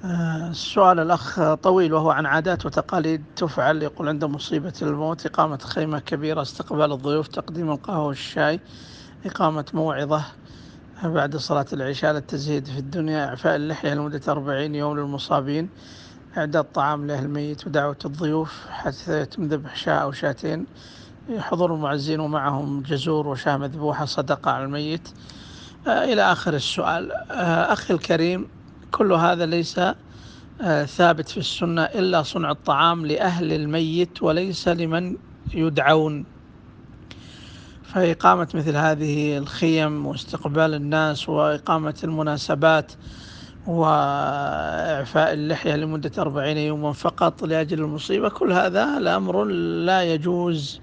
السؤال الأخ طويل، وهو عن عادات وتقاليد تفعل. يقول: عند مصيبة الموت إقامة خيمة كبيرة، استقبال الضيوف، تقديم القهوة والشاي، إقامة موعظة بعد صلاة العشاء للتزهيد في الدنيا، إعفاء اللحية لمدة 40 يوم للمصابين، إعداد طعام لأهل الميت ودعوة الضيوف حتى يتم ذبح شاة أو شاتين، حضور المعزين ومعهم جزور وشاة مذبوحة صدقة على الميت، إلى آخر السؤال. أخي الكريم، كل هذا ليس ثابت في السنة إلا صنع الطعام لأهل الميت وليس لمن يدعون. فإقامة مثل هذه الخيم واستقبال الناس وإقامة المناسبات وإعفاء اللحية لمدة 40 يوما فقط لأجل المصيبة، كل هذا الأمر لا يجوز.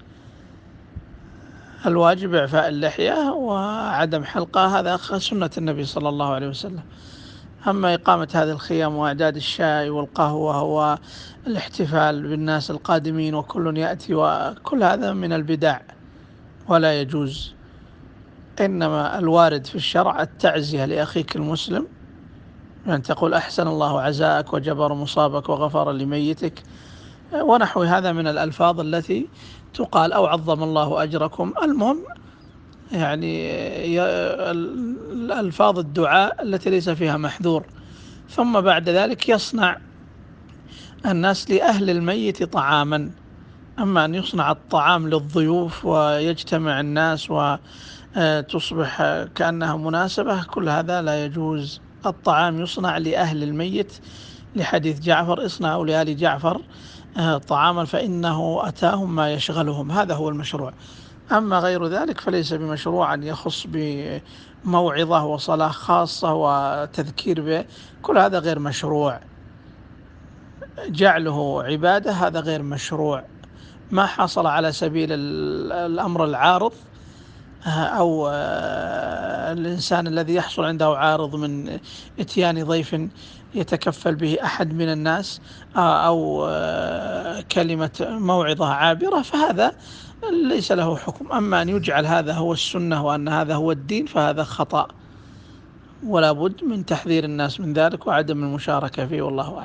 الواجب إعفاء اللحية وعدم حلقها، هذا سنة النبي صلى الله عليه وسلم. أما إقامة هذه الخيام وإعداد الشاي والقهوة والاحتفال بالناس القادمين وكل يأتي، وكل هذا من البدع ولا يجوز. إنما الوارد في الشرع التعزية لأخيك المسلم، أن تقول: أحسن الله عزاءك وجبر مصابك وغفر لميتك، ونحو هذا من الألفاظ التي تقال، أو عظم الله أجركم. المهم يعني الألفاظ الدعاء التي ليس فيها محذور. ثم بعد ذلك يصنع الناس لأهل الميت طعاما. أما أن يصنع الطعام للضيوف ويجتمع الناس وتصبح كأنها مناسبة، كل هذا لا يجوز. الطعام يصنع لأهل الميت، لحديث جعفر: اصنعوا لآل جعفر طعاما فإنه أتاهم ما يشغلهم. هذا هو المشروع. أما غير ذلك فليس بمشروع أن يخص بموعظة وصلاة خاصة وتذكير به، كل هذا غير مشروع. جعله عبادة هذا غير مشروع. ما حصل على سبيل الأمر العارض، أو الإنسان الذي يحصل عنده عارض من إتيان ضيف يتكفل به أحد من الناس، أو كلمة موعظة عابرة، فهذا ليس له حكم. أما أن يجعل هذا هو السنة وأن هذا هو الدين فهذا خطأ، ولا بد من تحذير الناس من ذلك وعدم المشاركة فيه، والله أعلم.